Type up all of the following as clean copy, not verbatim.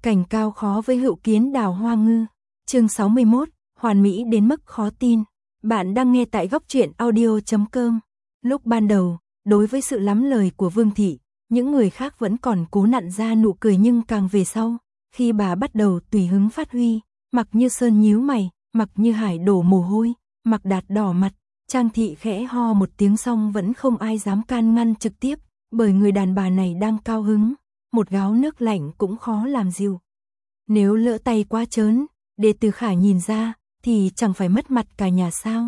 Cảnh cao khó với hữu kiến đào hoa ngư. Chương 61, hoàn mỹ đến mức khó tin. Bạn đang nghe tại góc truyện audio.com. Lúc ban đầu, đối với sự lắm lời của Vương Thị, những người khác vẫn còn cố nặn ra nụ cười, nhưng càng về sau, khi bà bắt đầu tùy hứng phát huy, Mạc Như Sơn nhíu mày, Mạc Như Hải đổ mồ hôi, Mạc Đạt đỏ mặt, Trang Thị khẽ ho một tiếng, xong vẫn không ai dám can ngăn trực tiếp, bởi người đàn bà này đang cao hứng, một gáo nước lạnh cũng khó làm dịu. Nếu lỡ tay quá trớn, để Từ Khả nhìn ra, thì chẳng phải mất mặt cả nhà sao?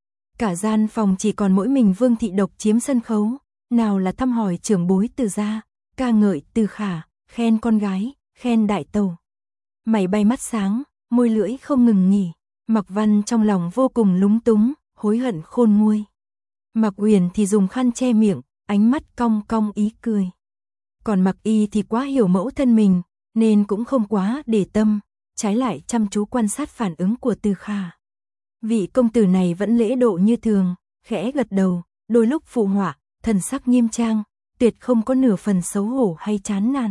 Cả gian phòng chỉ còn mỗi mình Vương Thị độc chiếm sân khấu, nào là thăm hỏi trưởng bối Từ gia, ca ngợi Từ Khả, khen con gái, khen đại tẩu. Mày bay mắt sáng, môi lưỡi không ngừng nghỉ. Mạc Văn trong lòng vô cùng lúng túng, hối hận khôn nguôi. Mạc Uyển thì dùng khăn che miệng, ánh mắt cong cong ý cười. Còn Mạc Y thì quá hiểu mẫu thân mình, nên cũng không quá để tâm, trái lại chăm chú quan sát phản ứng của Từ Khả. Vị công tử này vẫn lễ độ như thường, khẽ gật đầu, đôi lúc phụ họa, thần sắc nghiêm trang, tuyệt không có nửa phần xấu hổ hay chán nản.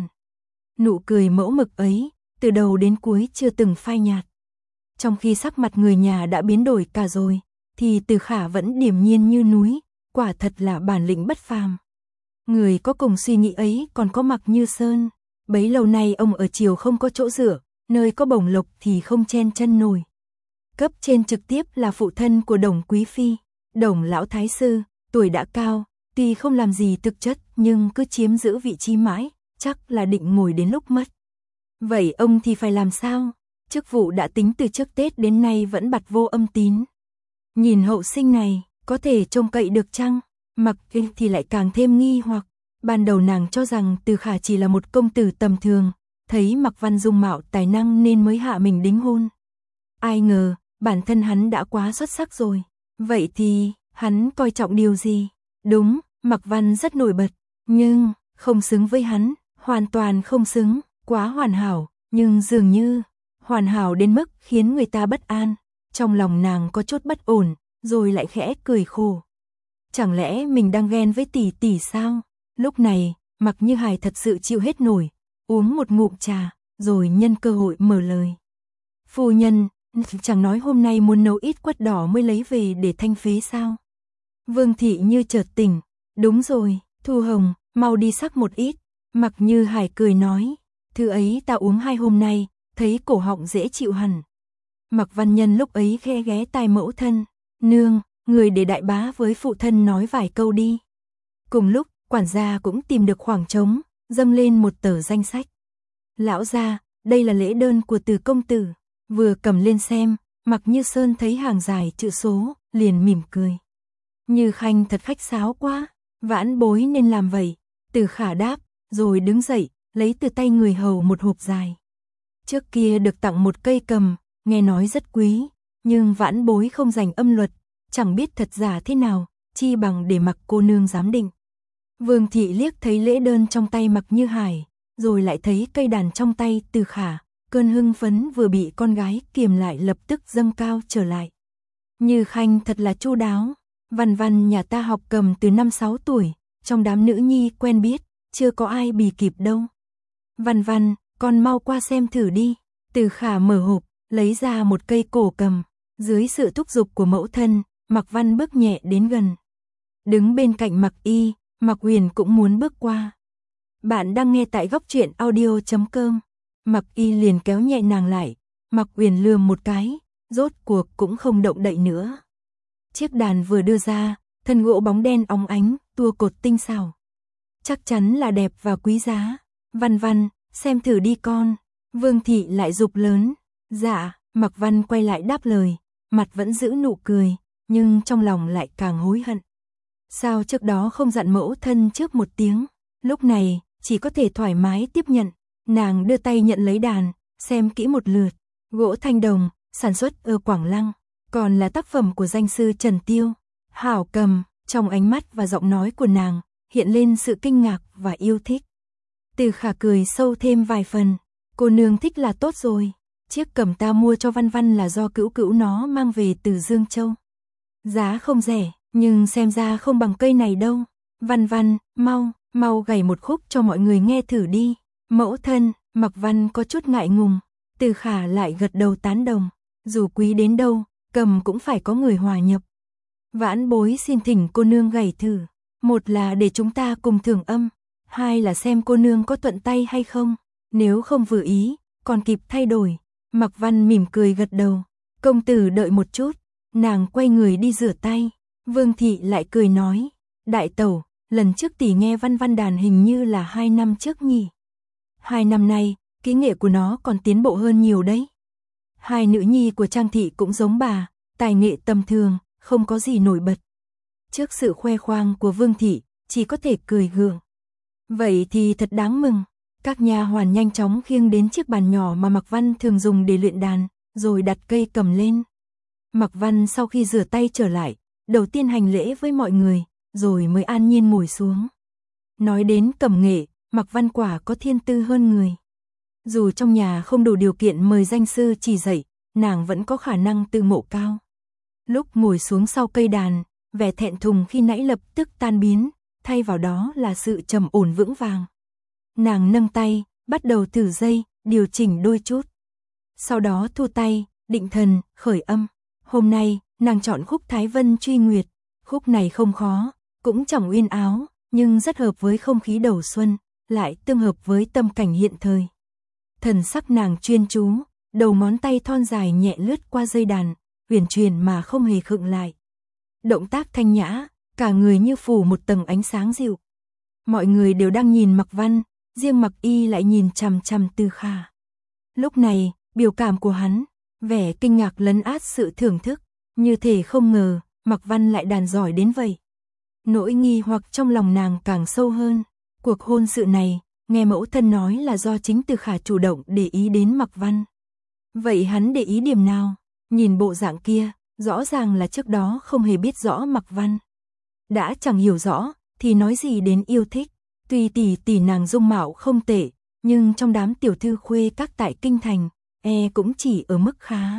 Nụ cười mẫu mực ấy, từ đầu đến cuối chưa từng phai nhạt. Trong khi sắc mặt người nhà đã biến đổi cả rồi, thì Từ Khả vẫn điềm nhiên như núi, quả thật là bản lĩnh bất phàm. Người có cùng suy nghĩ ấy còn có Mạc Như Sơn. Bấy lâu nay ông ở triều không có chỗ dựa, nơi có bổng lộc thì không chen chân nổi. Cấp trên trực tiếp là phụ thân của Đồng Quý Phi, Đồng lão thái sư, tuổi đã cao, tuy không làm gì thực chất nhưng cứ chiếm giữ vị trí mãi, chắc là định ngồi đến lúc mất. Vậy ông thì phải làm sao? Chức vụ đã tính từ trước Tết đến nay vẫn bặt vô âm tín. Nhìn hậu sinh này, có thể trông cậy được chăng? Mạc Y thì lại càng thêm nghi hoặc. Ban đầu nàng cho rằng Từ Khả chỉ là một công tử tầm thường, thấy Mạc Văn dung mạo tài năng nên mới hạ mình đính hôn. Ai ngờ, bản thân hắn đã quá xuất sắc rồi. Vậy thì, hắn coi trọng điều gì? Đúng, Mạc Văn rất nổi bật, nhưng không xứng với hắn, hoàn toàn không xứng, quá hoàn hảo, nhưng dường như hoàn hảo đến mức khiến người ta bất an. Trong lòng nàng có chút bất ổn, rồi lại khẽ cười khổ. Chẳng lẽ mình đang ghen với tỷ tỷ sao? Lúc này, Mạc Như Hải thật sự chịu hết nổi, uống một ngụm trà, rồi nhân cơ hội mở lời. Phu nhân, chẳng nói hôm nay muốn nấu ít quất đỏ mới lấy về để thanh phế sao? Vương Thị như chợt tỉnh, đúng rồi, Thu Hồng, mau đi sắc một ít. Mạc Như Hải cười nói, thứ ấy ta uống 2 hôm nay, thấy cổ họng dễ chịu hẳn. Mạc Văn Nhân lúc ấy khe ghé tai mẫu thân, nương, người để đại bá với phụ thân nói vài câu đi. Cùng lúc, quản gia cũng tìm được khoảng trống, dâng lên một tờ danh sách. Lão gia, đây là lễ đơn của Từ công tử. Vừa cầm lên xem, Mạc Như Sơn thấy hàng dài chữ số, liền mỉm cười. Như Khanh thật khách sáo quá, vãn bối nên làm vậy. Từ Khả đáp, rồi đứng dậy, lấy từ tay người hầu một hộp dài. Trước kia được tặng một cây cầm, nghe nói rất quý, nhưng vãn bối không rành âm luật, chẳng biết thật giả thế nào, chi bằng để Mạc cô nương giám định. Vương Thị liếc thấy lễ đơn trong tay Mạc Như Hải, rồi lại thấy cây đàn trong tay Từ Khả, cơn hưng phấn vừa bị con gái kiềm lại lập tức dâng cao trở lại. Như Khanh thật là chu đáo, Văn Văn nhà ta học cầm từ 5-6 tuổi, trong đám nữ nhi quen biết, chưa có ai bì kịp đâu. Văn Văn, con mau qua xem thử đi. Từ Khả mở hộp, lấy ra một cây cổ cầm, dưới sự thúc giục của mẫu thân, Mạc Văn bước nhẹ đến gần. Đứng bên cạnh Mạc Y, Mạc Huyền cũng muốn bước qua. Bạn đang nghe tại góc truyện audio.com. Mạc Y liền kéo nhẹ nàng lại, Mạc Huyền lườm một cái, rốt cuộc cũng không động đậy nữa. Chiếc đàn vừa đưa ra, thân gỗ bóng đen óng ánh, tua cột tinh xảo. Chắc chắn là đẹp và quý giá. Văn Văn, xem thử đi con. Vương Thị lại giục lớn. Dạ, Mạc Văn quay lại đáp lời, mặt vẫn giữ nụ cười, nhưng trong lòng lại càng hối hận. Sao trước đó không dặn mẫu thân trước một tiếng, lúc này chỉ có thể thoải mái tiếp nhận. Nàng đưa tay nhận lấy đàn, xem kỹ một lượt, gỗ thanh đồng, sản xuất ở Quảng Lăng, còn là tác phẩm của danh sư Trần Tiêu. Hảo cầm, trong ánh mắt và giọng nói của nàng hiện lên sự kinh ngạc và yêu thích. Từ Khả cười sâu thêm vài phần, cô nương thích là tốt rồi, chiếc cầm ta mua cho Văn Văn là do cữu cữu nó mang về từ Dương Châu. Giá không rẻ, nhưng xem ra không bằng cây này đâu. Văn Văn, mau gảy một khúc cho mọi người nghe thử đi. Mẫu thân, Mạc Văn có chút ngại ngùng, Từ Khả lại gật đầu tán đồng, dù quý đến đâu, cầm cũng phải có người hòa nhập. Vãn bối xin thỉnh cô nương gảy thử, một là để chúng ta cùng thưởng âm, hai là xem cô nương có thuận tay hay không, nếu không vừa ý, còn kịp thay đổi. Mạc Văn mỉm cười gật đầu, công tử đợi một chút, nàng quay người đi rửa tay. Vương thị lại cười nói, đại tẩu, lần trước tỷ nghe Văn Văn đàn hình như là 2 năm trước nhỉ. 2 năm nay, kỹ nghệ của nó còn tiến bộ hơn nhiều đấy. Hai nữ nhi của Trang thị cũng giống bà, tài nghệ tầm thường, không có gì nổi bật. Trước sự khoe khoang của Vương thị, chỉ có thể cười gượng. Vậy thì thật đáng mừng. Các nha hoàn nhanh chóng khiêng đến chiếc bàn nhỏ mà Mạc Văn thường dùng để luyện đàn, rồi đặt cây cầm lên. Mạc Văn sau khi rửa tay trở lại, đầu tiên hành lễ với mọi người, rồi mới an nhiên ngồi xuống. Nói đến cầm nghệ, Mạc Văn quả có thiên tư hơn người. Dù trong nhà không đủ điều kiện mời danh sư chỉ dạy, nàng vẫn có khả năng tự ngộ cao. Lúc ngồi xuống sau cây đàn, vẻ thẹn thùng khi nãy lập tức tan biến, thay vào đó là sự trầm ổn vững vàng. Nàng nâng tay, bắt đầu thử dây, điều chỉnh đôi chút. Sau đó thu tay, định thần, khởi âm. Hôm nay, nàng chọn khúc Thái Vân Truy Nguyệt. Khúc này không khó, cũng chẳng uyên áo, nhưng rất hợp với không khí đầu xuân, lại tương hợp với tâm cảnh hiện thời. Thần sắc nàng chuyên chú, đầu ngón tay thon dài nhẹ lướt qua dây đàn, huyền truyền mà không hề khựng lại. Động tác thanh nhã, cả người như phủ một tầng ánh sáng dịu. Mọi người đều đang nhìn Mạc Văn, riêng Mạc Y lại nhìn chằm chằm Từ Khả. Lúc này, biểu cảm của hắn, vẻ kinh ngạc lấn át sự thưởng thức, như thể không ngờ Mạc Văn lại đàn giỏi đến vậy. Nỗi nghi hoặc trong lòng nàng càng sâu hơn. Cuộc hôn sự này, nghe mẫu thân nói là do chính Từ Khả chủ động để ý đến Mạc Văn. Vậy hắn để ý điểm nào? Nhìn bộ dạng kia, rõ ràng là trước đó không hề biết rõ Mạc Văn. Đã chẳng hiểu rõ, thì nói gì đến yêu thích. Tuy tỷ nàng dung mạo không tệ, nhưng trong đám tiểu thư khuê các tại kinh thành, cũng chỉ ở mức khá.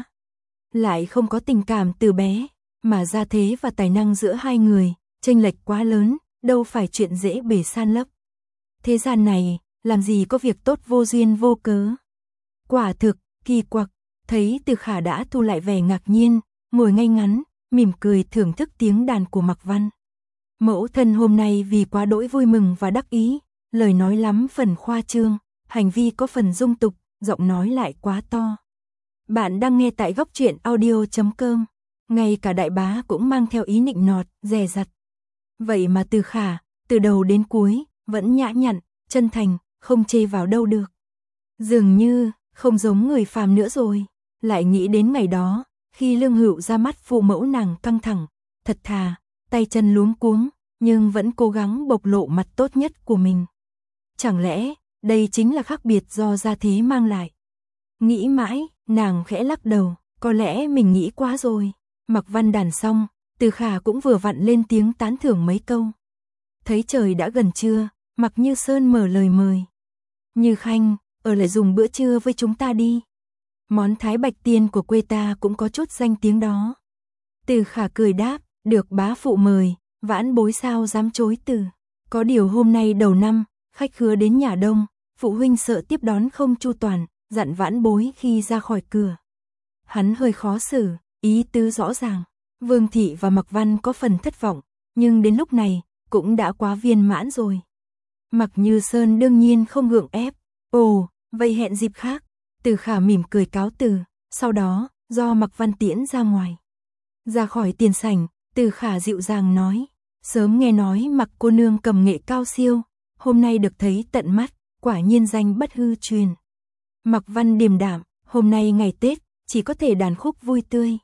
Lại không có tình cảm từ bé, mà gia thế và tài năng giữa hai người, chênh lệch quá lớn, đâu phải chuyện dễ bề san lấp. Thế gian này, làm gì có việc tốt vô duyên vô cớ. Quả thực, kỳ quặc, thấy Từ Khả đã thu lại vẻ ngạc nhiên, ngồi ngay ngắn, mỉm cười thưởng thức tiếng đàn của Mạc Văn. Mẫu thân hôm nay vì quá đỗi vui mừng và đắc ý, lời nói lắm phần khoa trương, hành vi có phần dung tục, giọng nói lại quá to. Bạn đang nghe tại góc truyện audio.com, ngay cả đại bá cũng mang theo ý nịnh nọt, dè dặt. Vậy mà Từ Khả, từ đầu đến cuối, vẫn nhã nhặn, chân thành, không chê vào đâu được. Dường như, không giống người phàm nữa rồi. Lại nghĩ đến ngày đó, khi Lương Hữu ra mắt phụ mẫu nàng căng thẳng, thật thà, tay chân luống cuống, nhưng vẫn cố gắng bộc lộ mặt tốt nhất của mình. Chẳng lẽ, đây chính là khác biệt do gia thế mang lại? Nghĩ mãi, nàng khẽ lắc đầu, có lẽ mình nghĩ quá rồi. Mạc Văn đàn xong, Từ Khả cũng vừa vặn lên tiếng tán thưởng mấy câu. Thấy trời đã gần trưa, Mạc Như Sơn mở lời mời. Như Khanh, ở lại dùng bữa trưa với chúng ta đi. Món thái bạch tiên của quê ta cũng có chút danh tiếng đó. Từ Khả cười đáp, được bá phụ mời, vãn bối sao dám chối từ. Có điều hôm nay đầu năm, khách khứa đến nhà đông, phụ huynh sợ tiếp đón không chu toàn, dặn vãn bối khi ra khỏi cửa. Hắn hơi khó xử, ý tứ rõ ràng. Vương thị và Mạc Văn có phần thất vọng, nhưng đến lúc này, cũng đã quá viên mãn rồi. Mạc Như Sơn đương nhiên không gượng ép. Ồ, vậy hẹn dịp khác. Từ Khả mỉm cười cáo từ, sau đó, do Mạc Văn tiễn ra ngoài. Ra khỏi tiền sảnh, Từ Khả dịu dàng nói, sớm nghe nói Mạc cô nương cầm nghệ cao siêu, hôm nay được thấy tận mắt, quả nhiên danh bất hư truyền. Mạc Văn điềm đạm, hôm nay ngày Tết, chỉ có thể đàn khúc vui tươi.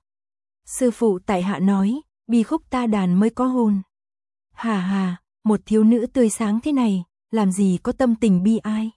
Sư phụ tại hạ nói, bi khúc ta đàn mới có hồn. Hà hà, một thiếu nữ tươi sáng thế này, làm gì có tâm tình bi ai.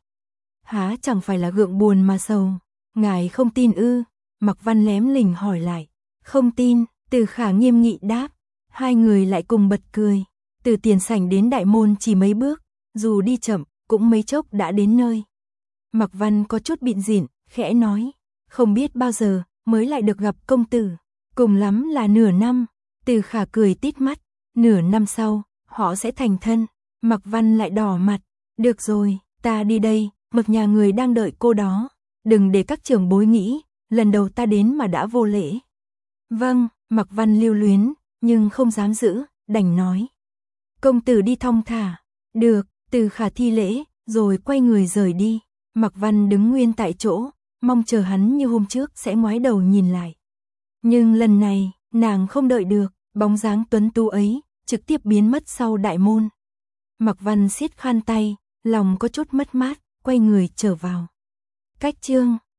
Há chẳng phải là gượng buồn mà sầu. Ngài không tin ư? Mạc Văn lém lỉnh hỏi lại. Không tin, Từ Khả nghiêm nghị đáp. Hai người lại cùng bật cười. Từ tiền sảnh đến đại môn chỉ mấy bước, dù đi chậm, cũng mấy chốc đã đến nơi. Mạc Văn có chút bịn rỉn, khẽ nói. Không biết bao giờ mới lại được gặp công tử. Cùng lắm là nửa năm. Từ Khả cười tít mắt. Nửa năm sau, họ sẽ thành thân. Mạc Văn lại đỏ mặt. Được rồi, ta đi đây. Mực nhà người đang đợi cô đó, đừng để các trưởng bối nghĩ, lần đầu ta đến mà đã vô lễ. Vâng, Mạc Văn lưu luyến, nhưng không dám giữ, đành nói. Công tử đi thong thả. Được, Từ Khả thi lễ, rồi quay người rời đi. Mạc Văn đứng nguyên tại chỗ, mong chờ hắn như hôm trước sẽ ngoái đầu nhìn lại. Nhưng lần này, nàng không đợi được, bóng dáng tuấn tú ấy, trực tiếp biến mất sau đại môn. Mạc Văn siết khăn tay, lòng có chút mất mát, quay người trở vào. Cách chương